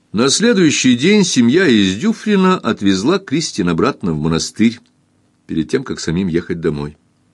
На следующий день семья из Дюфрина отвезла Кристин обратно в монастырь, перед тем, как самим ехать домой.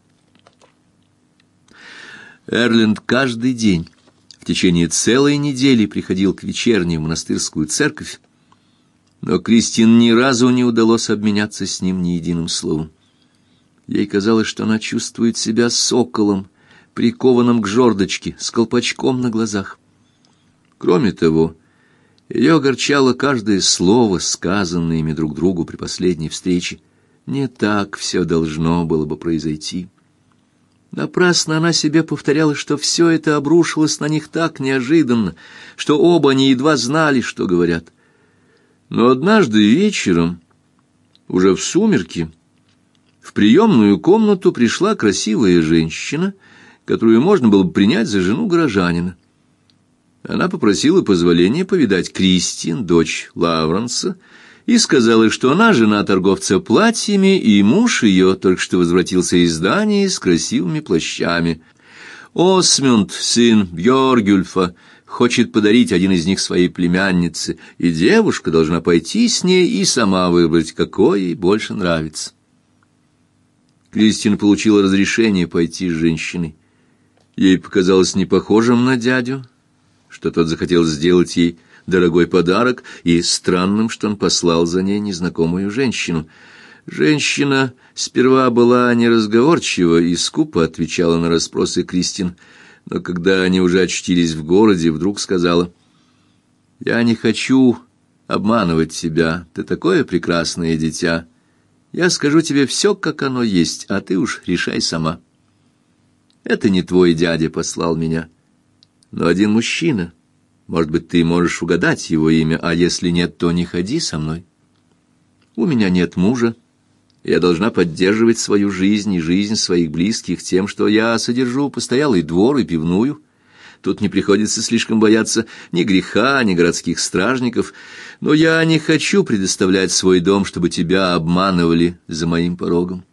Эрленд каждый день в течение целой недели приходил к вечерней в монастырскую церковь, но Кристин ни разу не удалось обменяться с ним ни единым словом. Ей казалось, что она чувствует себя соколом, прикованным к жердочке, с колпачком на глазах. Кроме того, ее огорчало каждое слово, сказанное ими друг другу при последней встрече. Не так все должно было бы произойти. Напрасно она себе повторяла, что все это обрушилось на них так неожиданно, что оба они едва знали, что говорят. Но однажды вечером, уже в сумерки, в приемную комнату пришла красивая женщина, которую можно было бы принять за жену горожанина. Она попросила позволения повидать Кристин, дочь Лавренса, и сказала, что она жена торговца платьями, и муж ее только что возвратился из Дании с красивыми плащами. Осмунд, сын Бьоргюльфа, хочет подарить один из них своей племяннице, и девушка должна пойти с ней и сама выбрать, какой ей больше нравится. Кристин получила разрешение пойти с женщиной. Ей показалось непохожим на дядю, что тот захотел сделать ей дорогой подарок, и странным, что он послал за ней незнакомую женщину. Женщина сперва была неразговорчива и скупо отвечала на расспросы Кристин, но когда они уже очутились в городе, вдруг сказала: «Я не хочу обманывать тебя, ты такое прекрасное дитя. Я скажу тебе все, как оно есть, а ты уж решай сама. Это не твой дядя послал меня, но один мужчина. Может быть, ты можешь угадать его имя, а если нет, то не ходи со мной. У меня нет мужа. Я должна поддерживать свою жизнь и жизнь своих близких тем, что я содержу постоялый двор и пивную. Тут не приходится слишком бояться ни греха, ни городских стражников, но я не хочу предоставлять свой дом, чтобы тебя обманывали за моим порогом».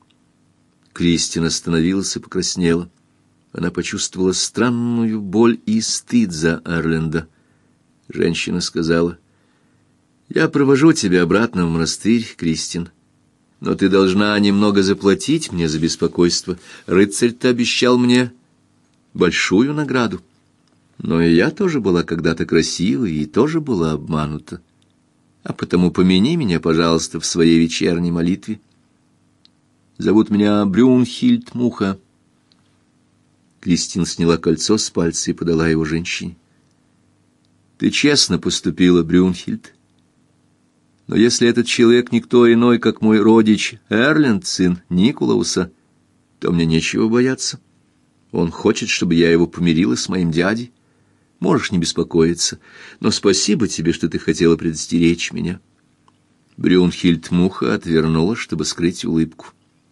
Кристин остановилась и покраснела. Она почувствовала странную боль и стыд за Эрленда. Женщина сказала: «Я провожу тебя обратно в монастырь, Кристин, но ты должна немного заплатить мне за беспокойство. Рыцарь-то обещал мне большую награду. Но и я тоже была когда-то красивой и тоже была обманута. А потому помяни меня, пожалуйста, в своей вечерней молитве. Зовут меня Брюнхильд Муха». Кристин сняла кольцо с пальца и подала его женщине. «Ты честно поступила, Брюнхильд. Но если этот человек никто иной, как мой родич Эрленд, сын Никулауса, то мне нечего бояться. Он хочет, чтобы я его помирила с моим дядей. Можешь не беспокоиться, но спасибо тебе, что ты хотела предостеречь меня». Брюнхильд Муха отвернулась, чтобы скрыть улыбку.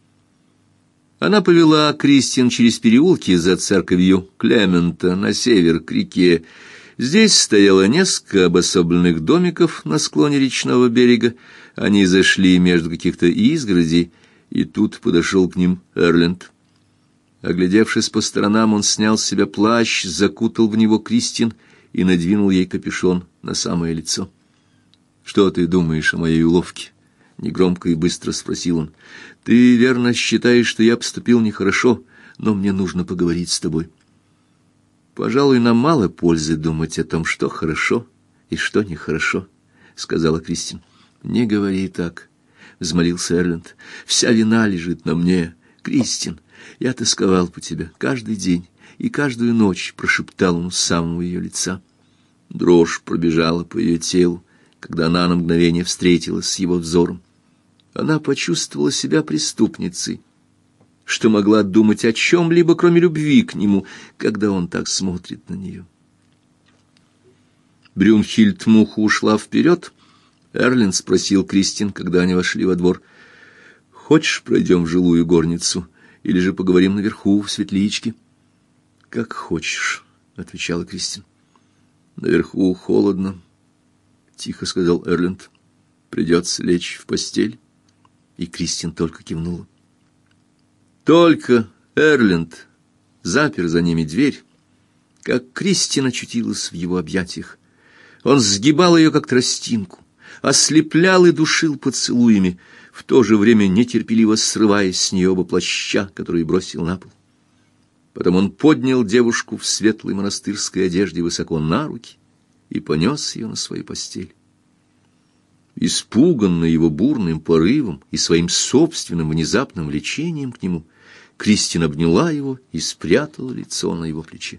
Она повела Кристин через переулки за церковью Клемента на север к реке. Здесь стояло несколько обособленных домиков на склоне речного берега. Они зашли между каких-то изгородей, и тут подошел к ним Эрленд. Оглядевшись по сторонам, он снял с себя плащ, закутал в него Кристин и надвинул ей капюшон на самое лицо. «Что ты думаешь о моей уловке?» — негромко и быстро спросил он. «Ты верно считаешь, что я поступил нехорошо, но мне нужно поговорить с тобой. Пожалуй, нам мало пользы думать о том, что хорошо и что нехорошо», — сказала Кристин. «Не говори так», — взмолился Эрленд. «Вся вина лежит на мне. Кристин, я тосковал по тебе каждый день и каждую ночь», — прошептал он с самого ее лица. Дрожь пробежала по ее телу, когда она на мгновение встретилась с его взором. Она почувствовала себя преступницей, что могла думать о чем-либо, кроме любви к нему, когда он так смотрит на нее. Брюнхильд Муха ушла вперед. Эрленд спросил Кристин, когда они вошли во двор: «Хочешь, пройдем в жилую горницу, или же поговорим наверху, в светличке?» «Как хочешь», — отвечала Кристин. «Наверху холодно», — тихо сказал Эрленд. «Придется лечь в постель». И Кристин только кивнула. Только Эрленд запер за ними дверь, как Кристин очутилась в его объятиях. Он сгибал ее, как тростинку, ослеплял и душил поцелуями, в то же время нетерпеливо срывая с нее оба плаща, которые бросил на пол. Потом он поднял девушку в светлой монастырской одежде высоко на руки и понес ее на свою постель. Испуганный его бурным порывом и своим собственным внезапным влечением к нему, Кристин обняла его и спрятала лицо на его плече.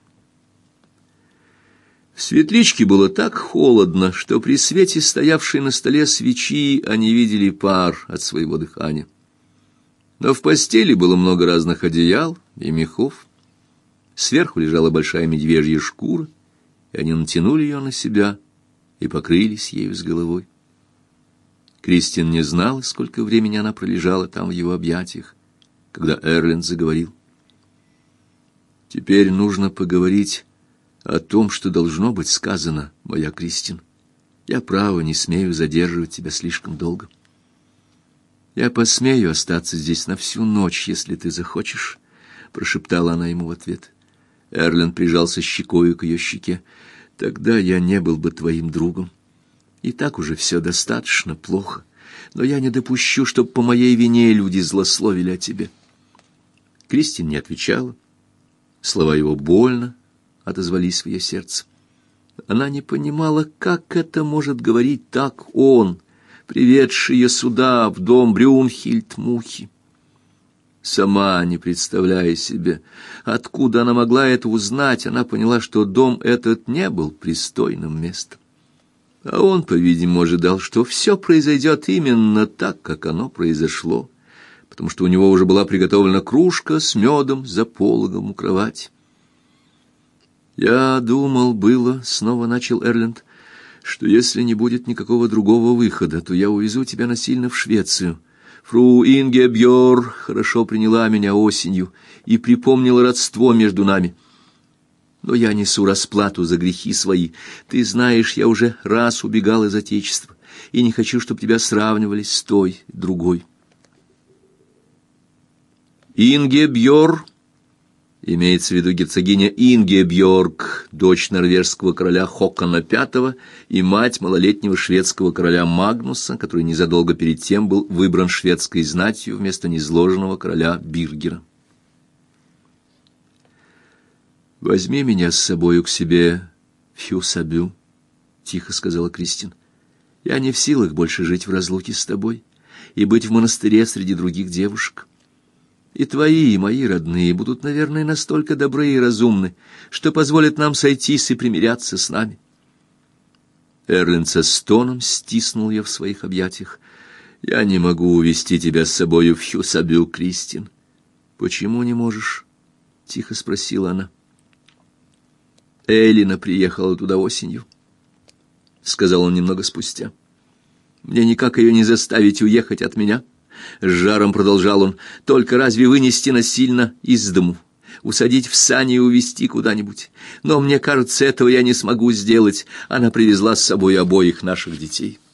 В светличке было так холодно, что при свете стоявшей на столе свечи они видели пар от своего дыхания. Но в постели было много разных одеял и мехов. Сверху лежала большая медвежья шкура, и они натянули ее на себя и покрылись ею с головой. Кристин не знала, сколько времени она пролежала там в его объятиях, когда Эрленд заговорил. «Теперь нужно поговорить о том, что должно быть сказано, моя Кристин. Я, право, не смею задерживать тебя слишком долго. Я посмею остаться здесь на всю ночь, если ты захочешь», — прошептала она ему в ответ. Эрленд прижался щекою к ее щеке. «Тогда я не был бы твоим другом. И так уже все достаточно плохо, но я не допущу, чтобы по моей вине люди злословили о тебе». Кристин не отвечала. Слова его больно отозвались в ее сердце. Она не понимала, как это может говорить так он, приведший ее сюда, в дом Брюнхильд-Мухи. Сама не представляя себе, откуда она могла это узнать, она поняла, что дом этот не был пристойным местом. А он, по-видимому, ожидал, что все произойдет именно так, как оно произошло, потому что у него уже была приготовлена кружка с медом за пологом у кровати. «Я думал было, — снова начал Эрленд, — что если не будет никакого другого выхода, то я увезу тебя насильно в Швецию. Фру Ингебьор хорошо приняла меня осенью и припомнила родство между нами. Но я несу расплату за грехи свои. Ты знаешь, я уже раз убегал из отечества, и не хочу, чтобы тебя сравнивали с той, другой». Ингебьор, имеется в виду герцогиня Ингебьорг, дочь норвежского короля Хокона V и мать малолетнего шведского короля Магнуса, который незадолго перед тем был выбран шведской знатью вместо низложенного короля Биргера. «Возьми меня с собою к себе в Хьюсабю», — тихо сказала Кристин. «Я не в силах больше жить в разлуке с тобой и быть в монастыре среди других девушек. И твои, и мои родные будут, наверное, настолько добры и разумны, что позволят нам сойтись и примиряться с нами». Эрленд со стоном стиснул ее в своих объятиях. «Я не могу увести тебя с собою в Хьюсабю, Кристин». «Почему не можешь?» — тихо спросила она. «Эллина приехала туда осенью», — сказал он немного спустя. «Мне никак ее не заставить уехать от меня». С жаром продолжал он. «Только разве вынести насильно из дому, усадить в сани и увезти куда-нибудь? Но мне кажется, этого я не смогу сделать. Она привезла с собой обоих наших детей».